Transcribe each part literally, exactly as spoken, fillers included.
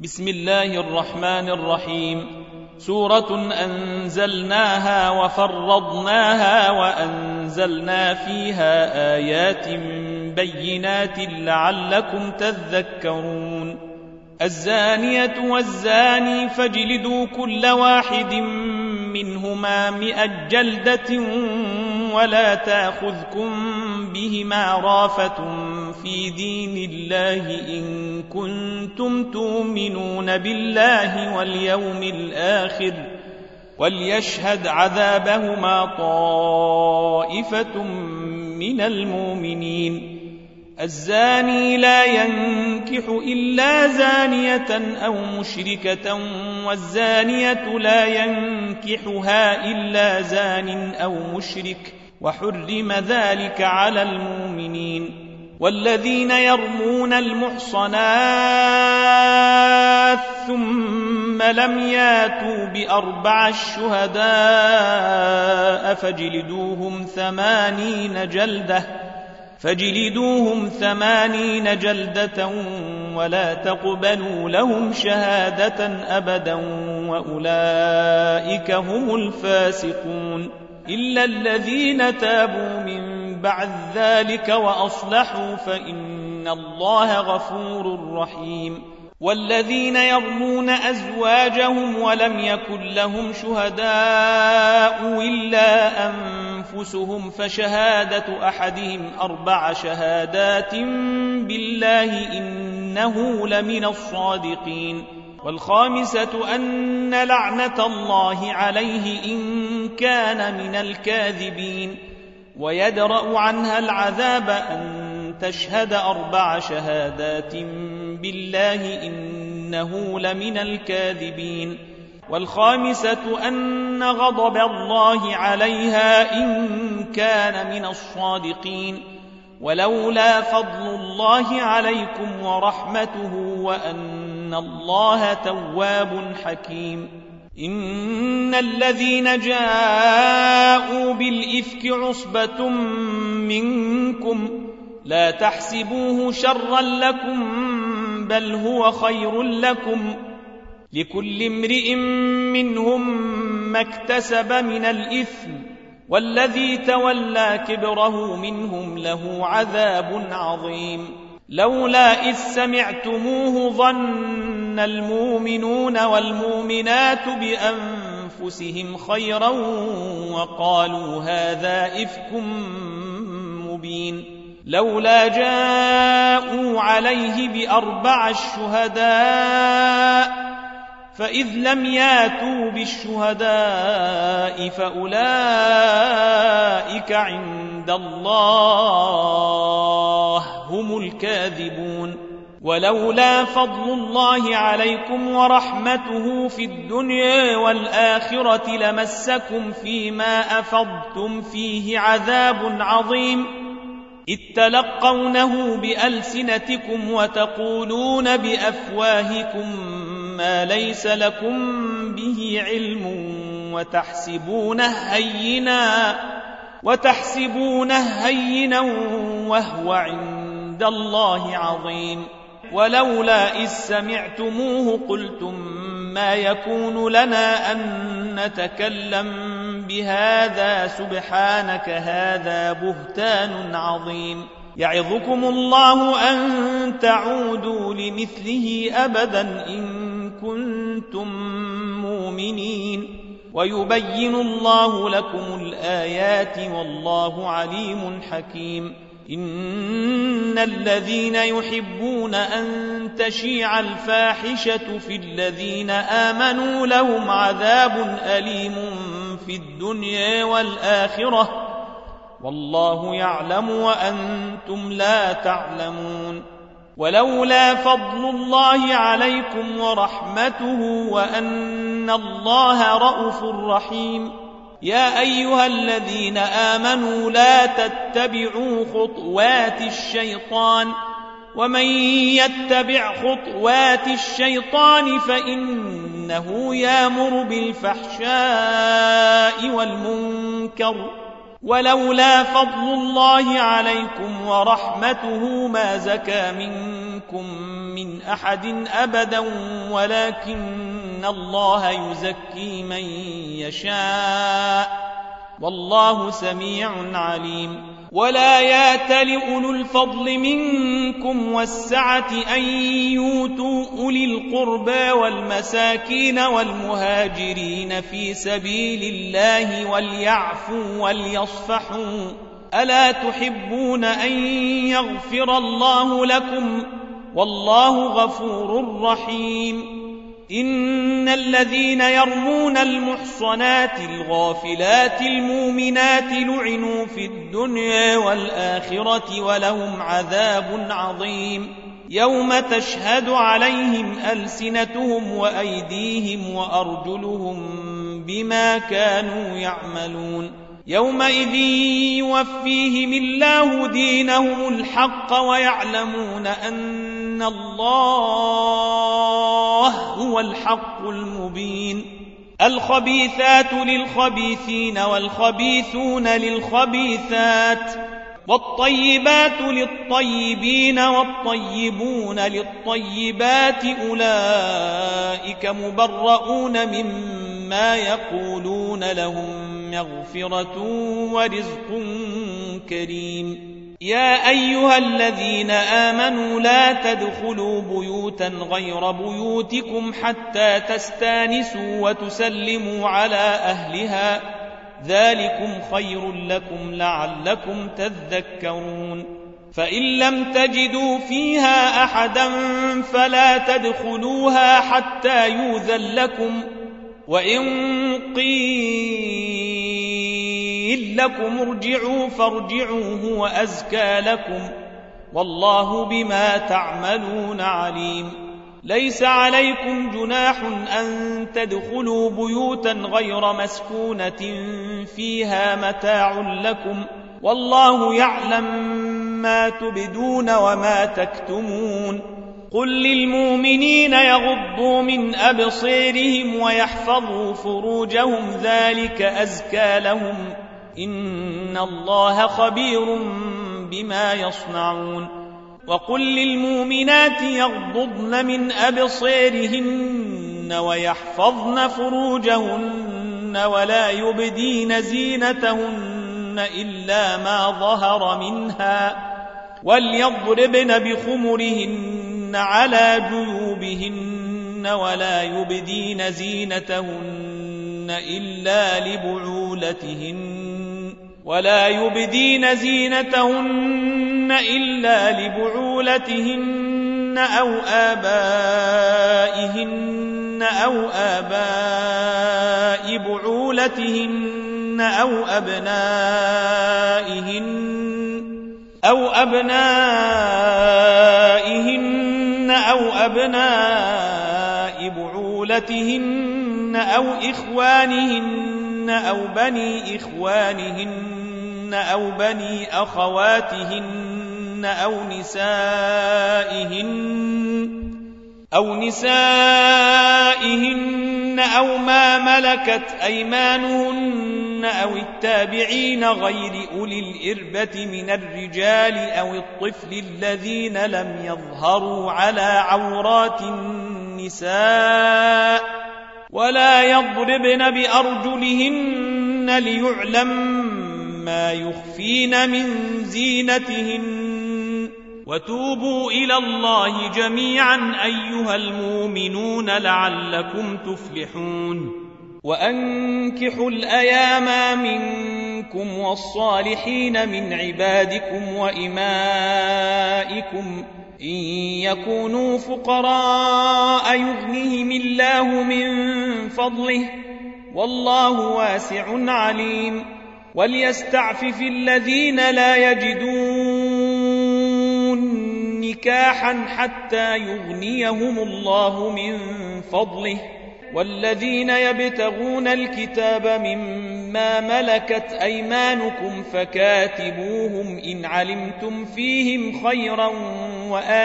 بسم الله الرحمن الرحيم. سورة أنزلناها وفرضناها وأنزلنا فيها آيات بينات لعلكم تذكرون. الزانية والزاني فاجلدوا كل واحد منهما مئة جلدة ولا تأخذكم بهما رافة في دين الله إن كنتم تؤمنون بالله واليوم الآخر وليشهد عذابهما طائفة من المؤمنين. الزاني لا ينكح إلا زانية أو مشركة والزانية لا ينكحها إلا زان أو مشرك وحرم ذلك على المؤمنين. والذين يرمون المحصنات ثم لم ياتوا بأربع شهداء فاجلدوهم ثمانين جلدة فاجلدوهم ثمانين جلدة ولا تقبلوا لهم شهادة أبدا وأولئك هم الفاسقون إلا الذين تابوا من بعد ذلك وأصلحوا فإن الله غفور رحيم. والذين يرمون أزواجهم ولم يكن لهم شهداء إلا أنفسهم فشهادة أحدهم أربع شهادات بالله إنه لمن الصادقين. والخامسة أن لعنة الله عليه إن كان من الكاذبين. ويدرأ عنها العذاب أن تشهد أربع شهادات بالله إنه لمن الكاذبين. والخامسة أن غضب الله عليها إن كان من الصادقين. ولولا فضل الله عليكم ورحمته وأن الله تواب حكيم. إن الذين جاءوا بالإفك عصبة منكم لا تحسبوه شرا لكم بل هو خير لكم لكل امرئ منهم ما اكتسب من الإثم والذي تولى كبره منهم له عذاب عظيم. لولا إذ سمعتموه ظن المؤمنون والمؤمنات بأنفسهم خيرا وقالوا هذا إفك مبين. لولا جاءوا عليه بأربع شهداء فإذ لم ياتوا بالشهداء فأولئك عند الله هم الكاذبون. ولولا فضل الله عليكم ورحمته في الدنيا والآخرة لمسكم فيما أفضتم فيه عذاب عظيم إذ تلقونه بألسنتكم وتقولون بأفواهكم ما ليس لكم به علم وتحسبونه هينا وتحسبونه هينا وهو عند الله عظيم. ولولا إذ سمعتموه قلتم ما يكون لنا أن نتكلم بهذا سبحانك هذا بهتان عظيم. يعظكم الله أن تعودوا لمثله أبدا إن كنتم مؤمنين ويبين الله لكم الآيات والله عليم حكيم. إن الذين يحبون أن تشيع الفاحشة في الذين آمنوا لهم عذاب أليم في الدنيا والآخرة والله يعلم وأنتم لا تعلمون. ولولا فضل الله عليكم ورحمته وأن الله رءوف رحيم. يا أيها الذين آمنوا لا تتبعوا خطوات الشيطان ومن يتبع خطوات الشيطان فإنه يأمر بالفحشاء والمنكر ولولا فضل الله عليكم ورحمته ما زكى منكم من أحد أبدا ولكن الله يزكي من يشاء والله سميع عليم. ولا يأتل أولو الفضل منكم والسعة أن يؤتوا أولي القربى والمساكين والمهاجرين في سبيل الله وليعفوا وليصفحوا ألا تحبون أن يغفر الله لكم والله غفور رحيم. إن الذين يرمون المحصنات الغافلات المؤمنات لعنوا في الدنيا والآخرة ولهم عذاب عظيم يوم تشهد عليهم ألسنتهم وأيديهم وأرجلهم بما كانوا يعملون. يومئذ يوفيهم الله دينهم الحق ويعلمون أن الله هو الحق المبين. الخبيثات للخبيثين والخبيثون للخبيثات والطيبات للطيبين والطيبون للطيبات أولئك مبرؤون مما يقولون لهم مغفرة ورزق كريم. يا أيها الذين آمنوا لا تدخلوا بيوتا غير بيوتكم حتى تستانسوا وتسلموا على أهلها ذلكم خير لكم لعلكم تذكرون. فإن لم تجدوا فيها أحدا فلا تدخلوها حتى يؤذن لكم وإن قيل لكم ارجعوا فارجعوا هو أزكى لكم والله بما تعملون عليم. ليس عليكم جناح أن تدخلوا بيوتا غير مسكونة فيها متاع لكم والله يعلم ما تبدون وما تكتمون. قل للمؤمنين يغضوا من أبصيرهم ويحفظوا فروجهم ذلك أزكى لهم إن الله خبير بما يصنعون. وقل للمؤمنات يغضضن من أبصيرهن ويحفظن فروجهن ولا يبدين زينتهن إلا ما ظهر منها وليضربن بخمرهن على جيوبهن ولا يبدين زينتهن إلا لبعولتهن ولا يبدين زينتهن إلا لبعولتهن أو آبائهن أو آباء بعولتهن أو أبنائهن أو أبنائهن أو أبناء بعولتهن أو إخوانهن أو بني إخوانهن أو بني أخواتهن أو نسائهن أو نسائهن أو ما ملكت أيمانهن أو التابعين غير أولي الإربة من الرجال أو الطفل الذين لم يظهروا على عورات النساء ولا يضربن بأرجلهن ليعلم ما يخفين من زينتهن. وتوبوا إلى الله جميعا أيها المؤمنون لعلكم تفلحون. وأنكحوا الأيام منكم والصالحين من عبادكم وإمائكم إن يكونوا فقراء يغنيهم الله من فضله والله واسع عليم. وليستعفف الذين لا يجدون نكاحا حتى يغنيهم الله من فضله والذين يبتغون الكتاب مما ملكت أيمانكم فكاتبوهم إن علمتم فيهم خيرا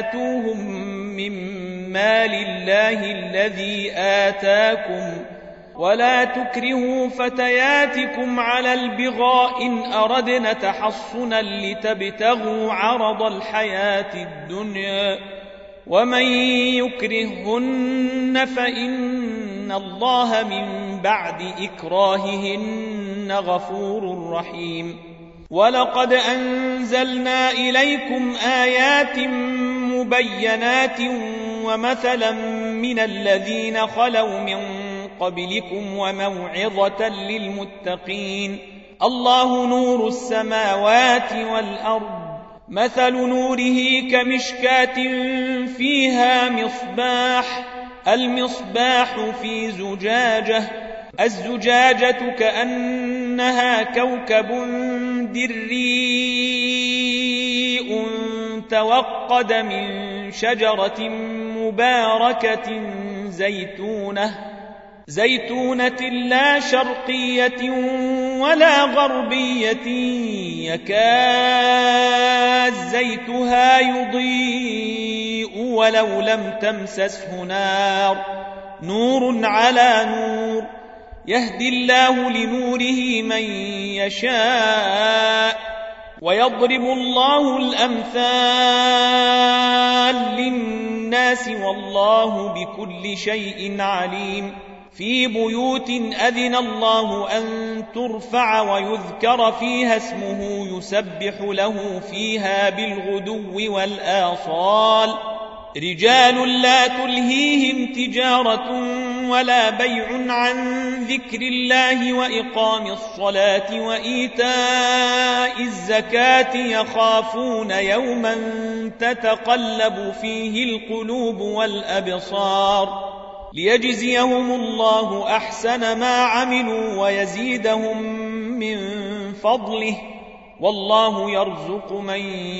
وآتوهم من مال الله الذي آتاكم ولا تكرهوا فتياتكم على البغاء إن أردنا تحصنا لتبتغوا عرض الحياة الدنيا ومن يكرههن فإن الله من بعد إكراههن غفور رحيم. ولقد أنزلنا إليكم آيات مبينات ومثلا من الذين خلوا من قبلكم وموعظة للمتقين. الله نور السماوات والأرض مثل نوره كمشكاة فيها مصباح المصباح في زجاجة الزجاجة كأنها كوكب دريء توقد من شجرة مباركة زيتونة زيتونة لا شرقية ولا غربية يكاد زيتها يضيء ولو لم تمسسه نار نور على نور يهدي الله لنوره من يشاء ويضرب الله الأمثال للناس والله بكل شيء عليم. في بيوت أذن الله أن ترفع ويذكر فيها اسمه يسبح له فيها بالغدو والآصال رجال لا تلهيهم تجارة ولا بيع عن ذكر الله وإقام الصلاة وإيتاء الزكاة يخافون يوما تتقلب فيه القلوب والأبصار ليجزيهم الله أحسن ما عملوا ويزيدهم من فضله والله يرزق من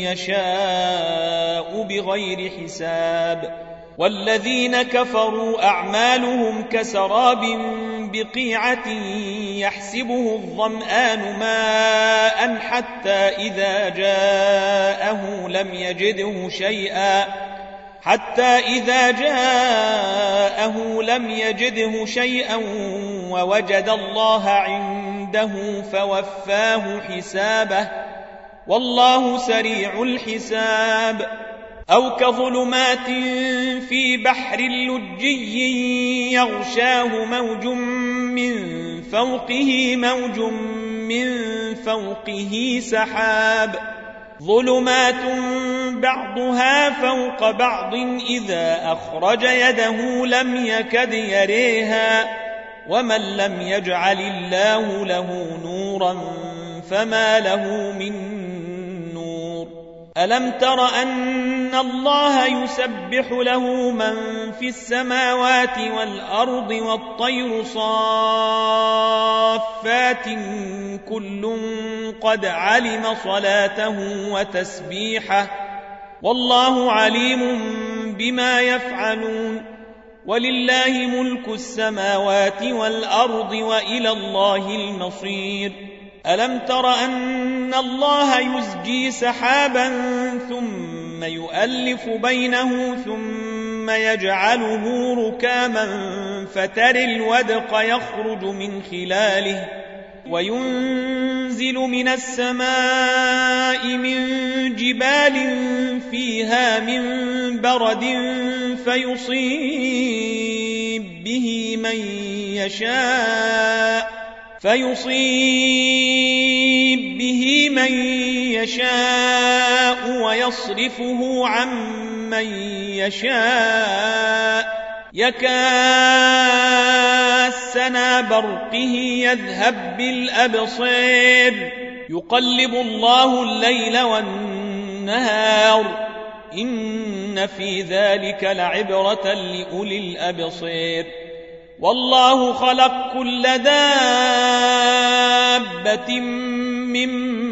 يشاء بغير حساب. والذين كفروا أعمالهم كسراب بقيعة يحسبه الظمآن ماء حتى إذا جاءه لم يجده شيئا حتى إذا جاءه لم يجده شيئا ووجد الله عنده فوفاه حسابه والله سريع الحساب. أو كظلمات في بحر لجي يغشاه موج من فوقه موج من فوقه سحاب ظلمات بعضها فوق بعض إذا أخرج يده لم يكد يريها ومن لم يجعل الله له نورا فما له من نور. ألم تر أن الله يسبح له من في السماوات والأرض والطير صافات كل قد علم صلاته وتسبيحه والله عليم بما يفعلون. ولله ملك السماوات والأرض وإلى الله المصير. ألم تر أن الله يزجي سحابا ثم يؤلف بينه ثم يجعله ركاما فترى الودق يخرج من خلاله وينزل من السماء من جبال فيها من برد فيصيب به من يشاء فيصيب به من يشاء ويصرفه عن من يشاء يكاد سنا برقه يذهب بالأبصير يقلب الله الليل والنهار إن في ذلك لعبرة لأولي الأبصير. والله خلق كل دابة من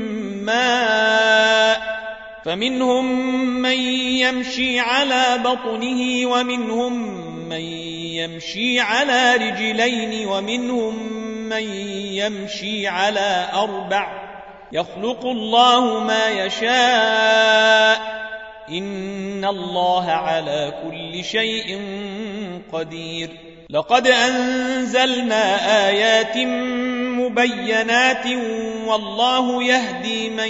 ماء فمنهم من يمشي على بطنه ومنهم من يمشي على رجلين ومنهم من يمشي على أربع يخلق الله ما يشاء إن الله على كل شيء قدير. لقد أنزلنا آيات مبينات والله يهدي من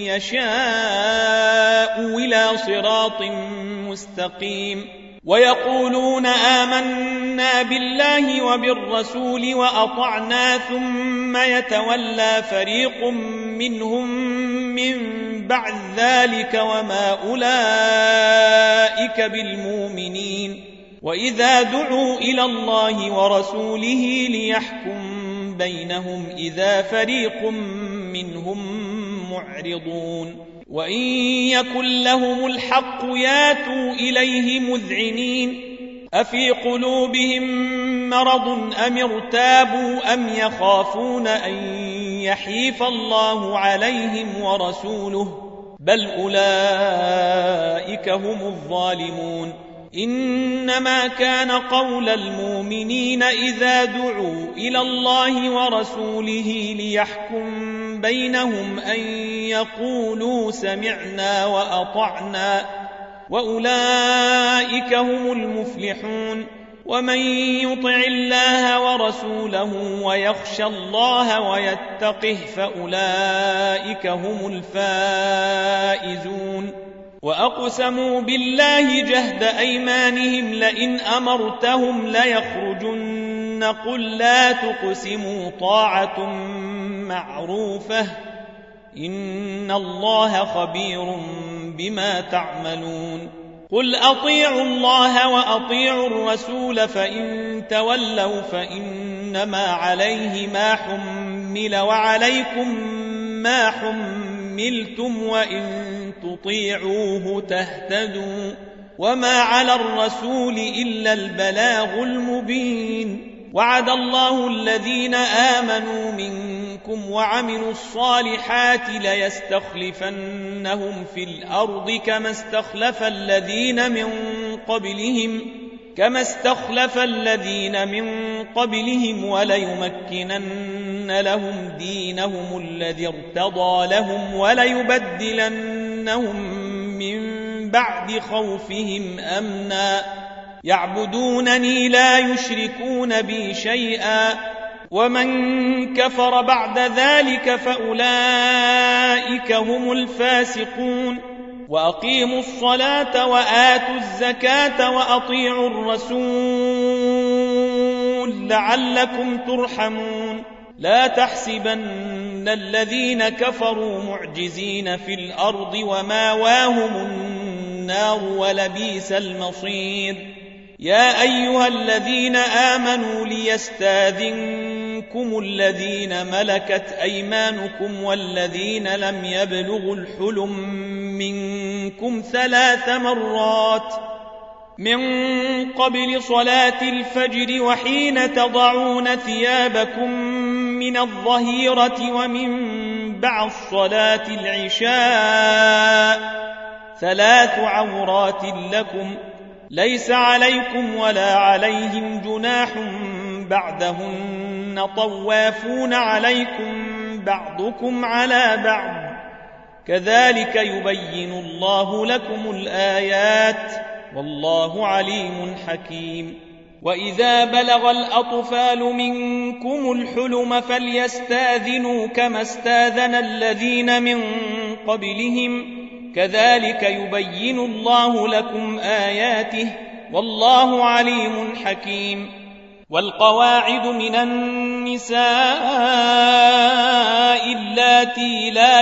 يشاء إلى صراط مستقيم ويقولون آمنا بالله وبالرسول وأطعنا ثم يتولى فريق منهم من بعد ذلك وما أولئك بالمؤمنين وإذا دعوا إلى الله ورسوله ليحكم بينهم إذا فريق منهم معرضون وإن يكن لهم الحق ياتوا إليه مذعنين أفي قلوبهم مرض أم ارتابوا أم يخافون أن يحيف الله عليهم ورسوله بل أولئك هم الظالمون إنما كان قول المؤمنين إذا دعوا إلى الله ورسوله ليحكم بينهم أن يقولوا سمعنا وأطعنا وأولئك هم المفلحون ومن يطع الله ورسوله ويخشى الله ويتقه فأولئك هم الفائزون وأقسموا بالله جهد أيمانهم لئن أمرتهم ليخرجن قل لا تقسموا طاعة معروفة إن الله خبير بما تعملون قل أطيعوا الله وأطيعوا الرسول فإن تولوا فإنما عليه ما حمل وعليكم ما حملتم وإن تطيعوه تهتدوا وما على الرسول إلا البلاغ المبين وعد الله الذين آمنوا منكم وعملوا الصالحات ليستخلفنهم في الأرض كما استخلف الذين من قبلهم كما استخلف الذين من قبلهم وليمكنن لهم دينهم الذي ارتضى لهم وليبدلنهم من بعد خوفهم أمنا يعبدونني لا يشركون بي شيئا ومن كفر بعد ذلك فأولئك هم الفاسقون وأقيموا الصلاة وآتوا الزكاة وأطيعوا الرسول لعلكم ترحمون لا تحسبن الذين كفروا معجزين في الأرض وماواهم النار ولبئس المصير يا أيها الذين آمنوا ليستاذنكم الذين ملكت أيمانكم والذين لم يبلغوا الحلم منكم ثلاث مرات من قبل صلاة الفجر وحين تضعون ثيابكم من الظهيرة ومن بعد صلاة العشاء ثلاث عورات لكم ليس عليكم ولا عليهم جناح بعدهن طوافون عليكم بعضكم على بعض كذلك يبين الله لكم الآيات والله عليم حكيم وإذا بلغ الأطفال منكم الحلم فليستاذنوا كما استاذن الذين من قبلهم كذلك يبين الله لكم آياته والله عليم حكيم والقواعد من النساء اللاتي لا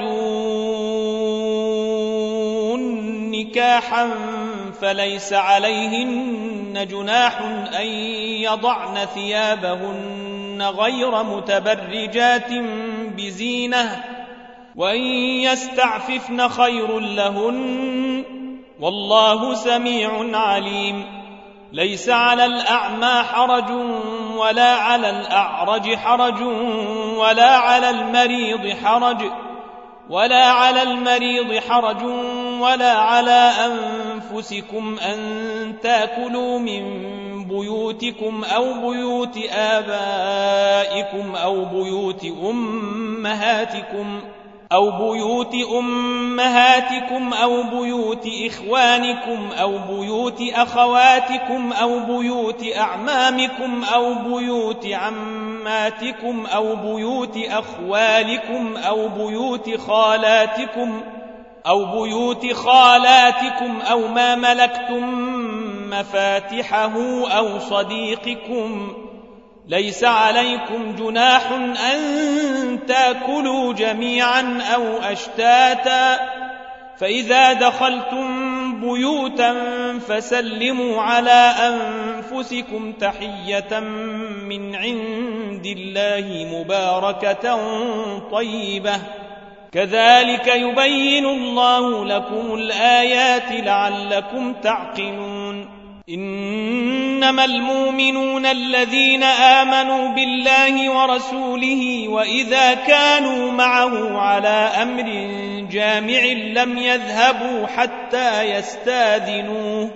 يرجون نكاحا فليس عليهن جناح أن يضعن ثيابهن غير متبرجات بزينة وأن يستعففن خير لهن والله سميع عليم ليس على الأعمى حرج ولا على الأعرج حرج ولا على المريض حرج ولا على المريض حرج ولا على أنفسكم أن تأكلوا من بيوتكم أو بيوت آبائكم أو بيوت أمهاتكم أو بيوت أمهاتكم أو بيوت إخوانكم أو بيوت أخواتكم أو بيوت أعمامكم أو بيوت عماتكم أو بيوت أخوالكم أو بيوت خالاتكم أو بيوت خالاتكم أو ما ملكتم مفاتحه أو صديقكم. ليس عليكم جناح أن تأكلوا جميعا أو أشتاتا، فإذا دخلتم بيوتا فسلموا على أنفسكم تحية من عند الله مباركة طيبة، كذلك يبين الله لكم الآيات لعلكم تعقلون. إنما المؤمنون الذين آمنوا بالله ورسوله وإذا كانوا معه على أمر جامع لم يذهبوا حتى يستاذنوه.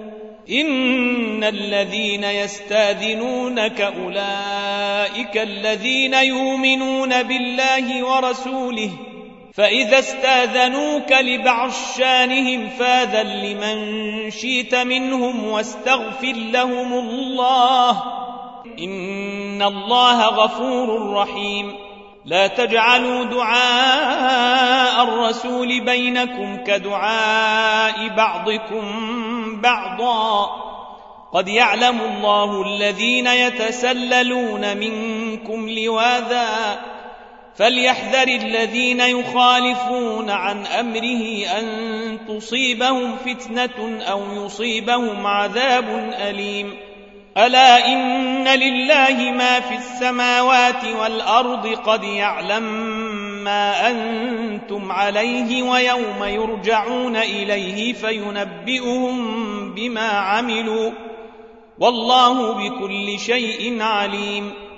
إن الذين يستاذنونك أولئك الذين يؤمنون بالله ورسوله، فإذا استاذنوك لبعض شانهم فاذن لمن شئت منهم واستغفر لهم الله، إن الله غفور رحيم. لا تجعلوا دعاء الرسول بينكم كدعاء بعضكم بعضا، قد يعلم الله الذين يتسللون منكم لواذا، فليحذر الذين يخالفون عن أمره أن تصيبهم فتنة أو يصيبهم عذاب أليم. ألا إن لله ما في السماوات والأرض، قد يعلم ما أنتم عليه ويوم يرجعون إليه فينبئهم بما عملوا، والله بكل شيء عليم.